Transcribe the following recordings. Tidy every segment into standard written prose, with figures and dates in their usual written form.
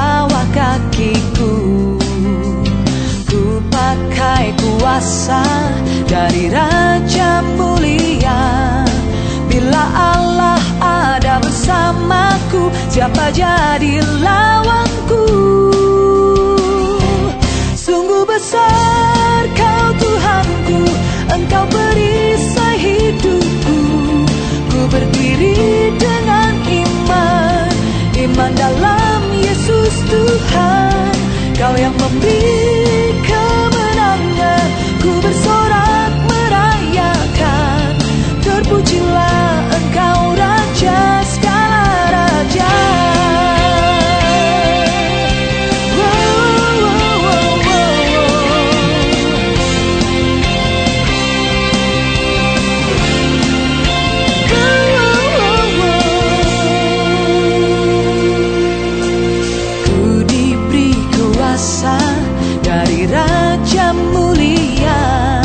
bawah kakiku. Ku pakai kuasa dari Raja Mulia. Bila Allah ada bersamaku, siapa jadi lawanku? Sungguh besar Kau Tuhanku, Engkau perisai hidupku. Ku berdiri dengan iman, iman dalam Yesus Tuhan. Kau yang memberi kemenangan, ku bersorak merayakan. Terpujilah Engkau Raja segala raja. Dari Raja Mulia,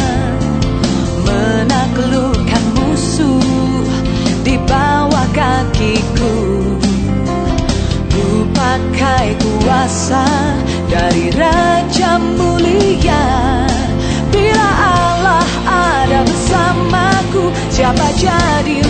menaklukkan musuh di bawah kakiku. Ku pakai kuasa dari Raja Mulia. Bila Allah ada bersamaku, siapa jadi